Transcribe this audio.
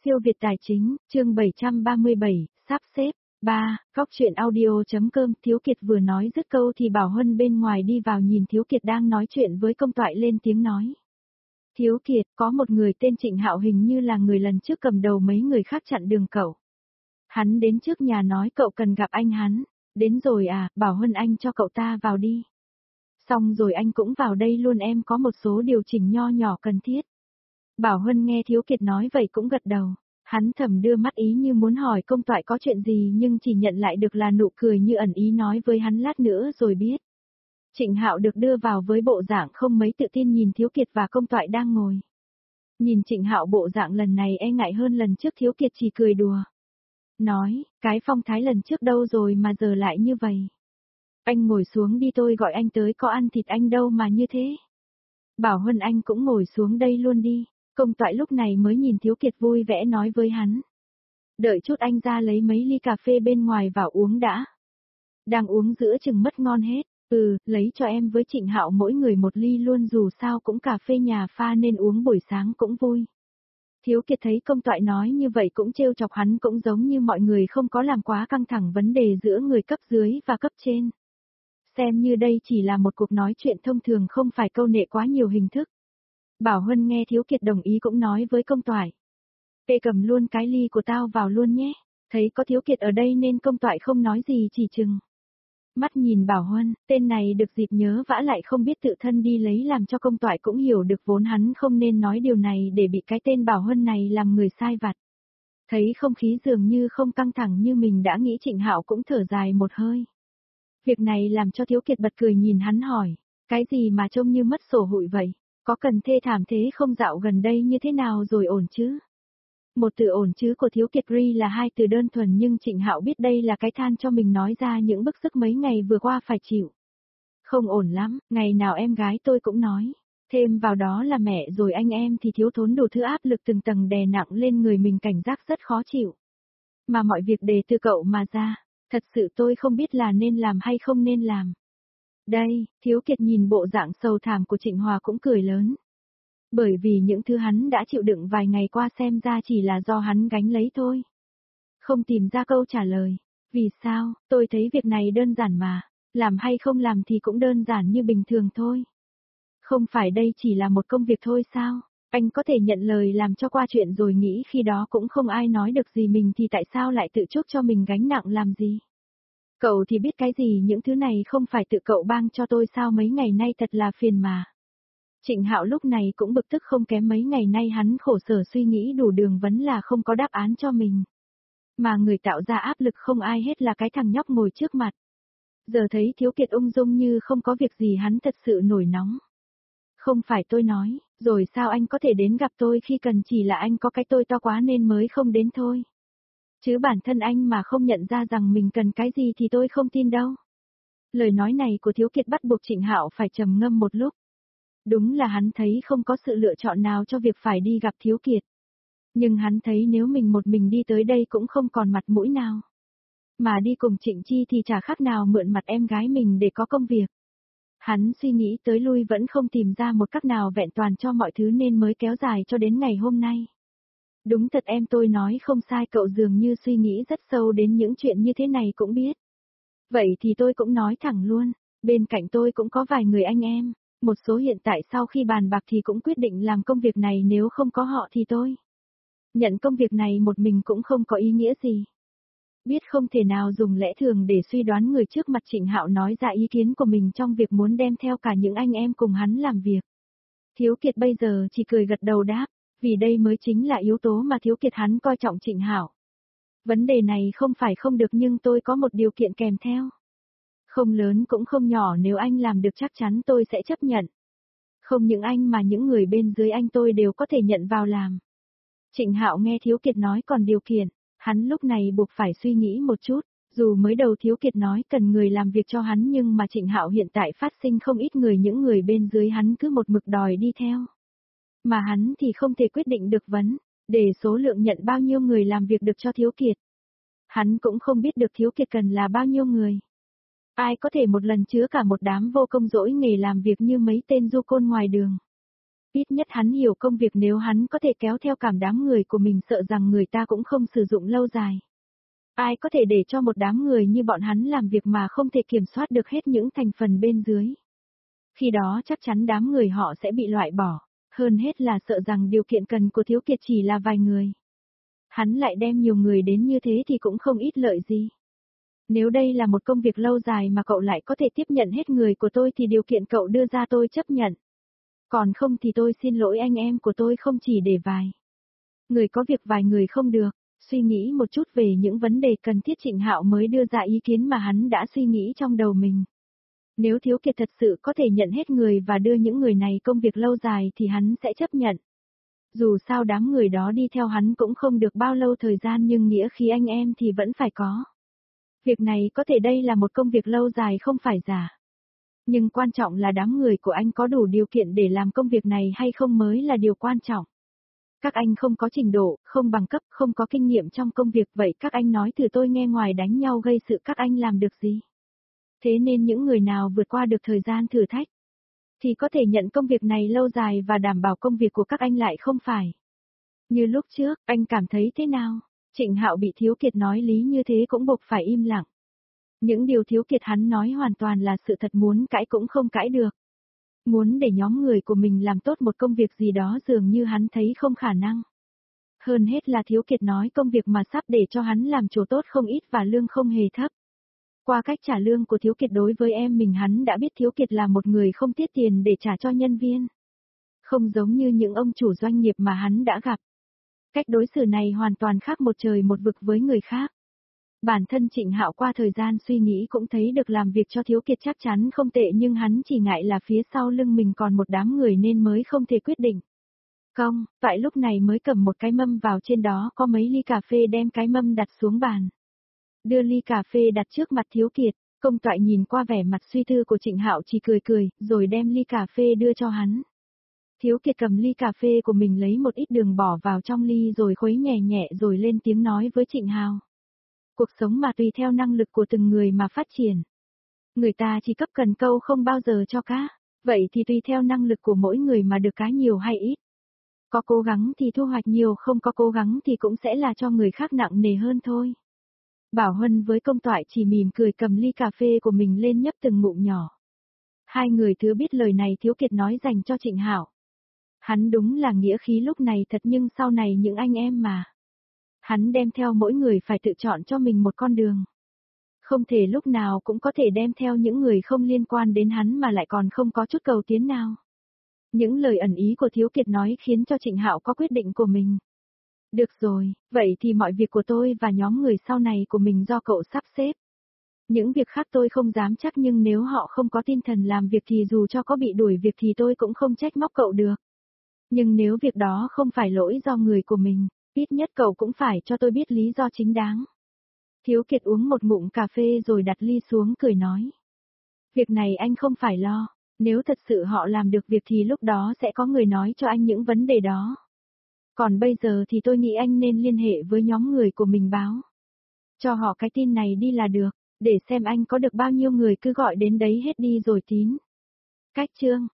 Siêu Việt Tài Chính, chương 737, sắp xếp. 3. Góc truyện audio.com. Thiếu Kiệt vừa nói dứt câu thì Bảo Huân bên ngoài đi vào nhìn Thiếu Kiệt đang nói chuyện với Công Toại lên tiếng nói. Thiếu Kiệt, có một người tên Trịnh Hạo hình như là người lần trước cầm đầu mấy người khác chặn đường cậu. Hắn đến trước nhà nói cậu cần gặp anh hắn. Đến rồi à, Bảo Huân anh cho cậu ta vào đi. Xong rồi anh cũng vào đây luôn, em có một số điều chỉnh nho nhỏ cần thiết. Bảo Huân nghe Thiếu Kiệt nói vậy cũng gật đầu. Hắn thầm đưa mắt ý như muốn hỏi Công Toại có chuyện gì nhưng chỉ nhận lại được là nụ cười như ẩn ý nói với hắn lát nữa rồi biết. Trịnh Hạo được đưa vào với bộ dạng không mấy tự tin nhìn Thiếu Kiệt và Công Toại đang ngồi. Nhìn Trịnh Hạo bộ dạng lần này e ngại hơn lần trước, Thiếu Kiệt chỉ cười đùa. Nói, cái phong thái lần trước đâu rồi mà giờ lại như vậy. Anh ngồi xuống đi, tôi gọi anh tới, có ăn thịt anh đâu mà như thế. Bảo Huân anh cũng ngồi xuống đây luôn đi. Công Toại lúc này mới nhìn Thiếu Kiệt vui vẻ nói với hắn. Đợi chút anh ra lấy mấy ly cà phê bên ngoài vào uống đã. Đang uống giữa chừng mất ngon hết. Lấy cho em với Trịnh Hạo mỗi người một ly luôn, dù sao cũng cà phê nhà pha nên uống buổi sáng cũng vui. Thiếu Kiệt thấy Công Toại nói như vậy cũng trêu chọc hắn, cũng giống như mọi người không có làm quá căng thẳng vấn đề giữa người cấp dưới và cấp trên. Xem như đây chỉ là một cuộc nói chuyện thông thường, không phải câu nệ quá nhiều hình thức. Bảo Huân nghe Thiếu Kiệt đồng ý cũng nói với Công Toại. Ê, cầm luôn cái ly của tao vào luôn nhé. Thấy có Thiếu Kiệt ở đây nên Công Toại không nói gì, chỉ chừng mắt nhìn Bảo Huân, tên này được dịp nhớ vã lại không biết tự thân đi lấy, làm cho Công Toại cũng hiểu được vốn hắn không nên nói điều này để bị cái tên Bảo Huân này làm người sai vặt. Thấy không khí dường như không căng thẳng như mình đã nghĩ, Trịnh Hạo cũng thở dài một hơi. Việc này làm cho Thiếu Kiệt bật cười nhìn hắn hỏi, cái gì mà trông như mất sổ hụi vậy? Có cần thê thảm thế không? Dạo gần đây như thế nào rồi, ổn chứ? Một từ ổn chứ của Thiếu Kiệt ri là hai từ đơn thuần, nhưng Trịnh Hạo biết đây là cái than cho mình nói ra những bức sức mấy ngày vừa qua phải chịu. Không ổn lắm, ngày nào em gái tôi cũng nói. Thêm vào đó là mẹ rồi anh em thì thiếu thốn đủ thứ áp lực từng tầng đè nặng lên người mình, cảnh giác rất khó chịu. Mà mọi việc đề từ cậu mà ra, thật sự tôi không biết là nên làm hay không nên làm. Đây, Thiếu Kiệt nhìn bộ dạng sầu thảm của Trịnh Hòa cũng cười lớn. Bởi vì những thứ hắn đã chịu đựng vài ngày qua xem ra chỉ là do hắn gánh lấy thôi. Không tìm ra câu trả lời. Vì sao? Tôi thấy việc này đơn giản mà. Làm hay không làm thì cũng đơn giản như bình thường thôi. Không phải đây chỉ là một công việc thôi sao? Anh có thể nhận lời làm cho qua chuyện rồi nghĩ khi đó cũng không ai nói được gì mình thì tại sao lại tự chuốc cho mình gánh nặng làm gì? Cậu thì biết cái gì, những thứ này không phải tự cậu bang cho tôi sao? Mấy ngày nay thật là phiền mà. Trịnh Hạo lúc này cũng bực tức không kém, mấy ngày nay hắn khổ sở suy nghĩ đủ đường vấn là không có đáp án cho mình. Mà người tạo ra áp lực không ai hết là cái thằng nhóc ngồi trước mặt. Giờ thấy Thiếu Kiệt ung dung như không có việc gì, hắn thật sự nổi nóng. Không phải tôi nói, rồi sao anh có thể đến gặp tôi khi cần, chỉ là anh có cái tôi to quá nên mới không đến thôi. Chứ bản thân anh mà không nhận ra rằng mình cần cái gì thì tôi không tin đâu. Lời nói này của Thiếu Kiệt bắt buộc Trịnh Hạo phải trầm ngâm một lúc. Đúng là hắn thấy không có sự lựa chọn nào cho việc phải đi gặp Thiếu Kiệt. Nhưng hắn thấy nếu mình một mình đi tới đây cũng không còn mặt mũi nào. Mà đi cùng Trịnh Chi thì chả khác nào mượn mặt em gái mình để có công việc. Hắn suy nghĩ tới lui vẫn không tìm ra một cách nào vẹn toàn cho mọi thứ nên mới kéo dài cho đến ngày hôm nay. Đúng thật, em tôi nói không sai, cậu dường như suy nghĩ rất sâu đến những chuyện như thế này cũng biết. Vậy thì tôi cũng nói thẳng luôn, bên cạnh tôi cũng có vài người anh em. Một số hiện tại sau khi bàn bạc thì cũng quyết định làm công việc này, nếu không có họ thì tôi nhận công việc này một mình cũng không có ý nghĩa gì. Biết không thể nào dùng lẽ thường để suy đoán người trước mặt, Trịnh Hạo nói ra ý kiến của mình trong việc muốn đem theo cả những anh em cùng hắn làm việc. Thiếu Kiệt bây giờ chỉ cười gật đầu đáp, vì đây mới chính là yếu tố mà Thiếu Kiệt hắn coi trọng Trịnh Hạo. Vấn đề này không phải không được, nhưng tôi có một điều kiện kèm theo. Không lớn cũng không nhỏ, nếu anh làm được chắc chắn tôi sẽ chấp nhận. Không những anh mà những người bên dưới anh tôi đều có thể nhận vào làm. Trịnh Hạo nghe Thiếu Kiệt nói còn điều kiện, hắn lúc này buộc phải suy nghĩ một chút. Dù mới đầu Thiếu Kiệt nói cần người làm việc cho hắn, nhưng mà Trịnh Hạo hiện tại phát sinh không ít người, những người bên dưới hắn cứ một mực đòi đi theo. Mà hắn thì không thể quyết định được để số lượng nhận bao nhiêu người làm việc được cho Thiếu Kiệt. Hắn cũng không biết được Thiếu Kiệt cần là bao nhiêu người. Ai có thể một lần chứa cả một đám vô công dỗi nghề làm việc như mấy tên du côn ngoài đường. Ít nhất hắn hiểu công việc, nếu hắn có thể kéo theo cảm đám người của mình sợ rằng người ta cũng không sử dụng lâu dài. Ai có thể để cho một đám người như bọn hắn làm việc mà không thể kiểm soát được hết những thành phần bên dưới. Khi đó chắc chắn đám người họ sẽ bị loại bỏ, hơn hết là sợ rằng điều kiện cần của Thiếu Kiệt chỉ là vài người. Hắn lại đem nhiều người đến như thế thì cũng không ít lợi gì. Nếu đây là một công việc lâu dài mà cậu lại có thể tiếp nhận hết người của tôi thì điều kiện cậu đưa ra tôi chấp nhận. Còn không thì tôi xin lỗi anh em của tôi không chỉ để vài người có việc vài người không được. Suy nghĩ một chút về những vấn đề cần thiết, Trịnh Hạo mới đưa ra ý kiến mà hắn đã suy nghĩ trong đầu mình. Nếu Thiếu Kiệt thật sự có thể nhận hết người và đưa những người này công việc lâu dài thì hắn sẽ chấp nhận. Dù sao đám người đó đi theo hắn cũng không được bao lâu thời gian nhưng nghĩa khí anh em thì vẫn phải có. Việc này có thể đây là một công việc lâu dài không phải giả. Nhưng quan trọng là đám người của anh có đủ điều kiện để làm công việc này hay không mới là điều quan trọng. Các anh không có trình độ, không bằng cấp, không có kinh nghiệm trong công việc, vậy các anh nói thử tôi nghe, ngoài đánh nhau gây sự các anh làm được gì? Thế nên những người nào vượt qua được thời gian thử thách thì có thể nhận công việc này lâu dài và đảm bảo công việc của các anh lại không phải như lúc trước. Anh cảm thấy thế nào? Trịnh Hạo bị Thiếu Kiệt nói lý như thế cũng buộc phải im lặng. Những điều Thiếu Kiệt hắn nói hoàn toàn là sự thật, muốn cãi cũng không cãi được. Muốn để nhóm người của mình làm tốt một công việc gì đó dường như hắn thấy không khả năng. Hơn hết là Thiếu Kiệt nói công việc mà sắp để cho hắn làm chỗ tốt không ít và lương không hề thấp. Qua cách trả lương của Thiếu Kiệt đối với em mình, hắn đã biết Thiếu Kiệt là một người không tiết tiền để trả cho nhân viên. Không giống như những ông chủ doanh nghiệp mà hắn đã gặp. Cách đối xử này hoàn toàn khác một trời một vực với người khác. Bản thân Trịnh Hạo qua thời gian suy nghĩ cũng thấy được làm việc cho Thiếu Kiệt chắc chắn không tệ, nhưng hắn chỉ ngại là phía sau lưng mình còn một đám người nên mới không thể quyết định. Công, tại lúc này mới cầm một cái mâm vào, trên đó có mấy ly cà phê, đem cái mâm đặt xuống bàn. Đưa ly cà phê đặt trước mặt Thiếu Kiệt, Công Toại nhìn qua vẻ mặt suy tư của Trịnh Hạo chỉ cười cười, rồi đem ly cà phê đưa cho hắn. Thiếu Kiệt cầm ly cà phê của mình lấy một ít đường bỏ vào trong ly rồi khuấy nhẹ nhẹ rồi lên tiếng nói với Trịnh Hạo. Cuộc sống mà tùy theo năng lực của từng người mà phát triển. Người ta chỉ cấp cần câu không bao giờ cho cá, vậy thì tùy theo năng lực của mỗi người mà được cá nhiều hay ít. Có cố gắng thì thu hoạch nhiều, không có cố gắng thì cũng sẽ là cho người khác nặng nề hơn thôi. Bảo Huân với Công Toại chỉ mỉm cười cầm ly cà phê của mình lên nhấp từng ngụm nhỏ. Hai người thứ biết lời này Thiếu Kiệt nói dành cho Trịnh Hạo. Hắn đúng là nghĩa khí lúc này thật, nhưng sau này những anh em mà. Hắn đem theo mỗi người phải tự chọn cho mình một con đường. Không thể lúc nào cũng có thể đem theo những người không liên quan đến hắn mà lại còn không có chút cầu tiến nào. Những lời ẩn ý của Thiếu Kiệt nói khiến cho Trịnh Hạo có quyết định của mình. Được rồi, vậy thì mọi việc của tôi và nhóm người sau này của mình do cậu sắp xếp. Những việc khác tôi không dám chắc, nhưng nếu họ không có tinh thần làm việc thì dù cho có bị đuổi việc thì tôi cũng không trách móc cậu được. Nhưng nếu việc đó không phải lỗi do người của mình, ít nhất cậu cũng phải cho tôi biết lý do chính đáng. Thiếu Kiệt uống một ngụm cà phê rồi đặt ly xuống cười nói. Việc này anh không phải lo, nếu thật sự họ làm được việc thì lúc đó sẽ có người nói cho anh những vấn đề đó. Còn bây giờ thì tôi nghĩ anh nên liên hệ với nhóm người của mình báo. Cho họ cái tin này đi là được, để xem anh có được bao nhiêu người cứ gọi đến đấy hết đi rồi tín. Cách chương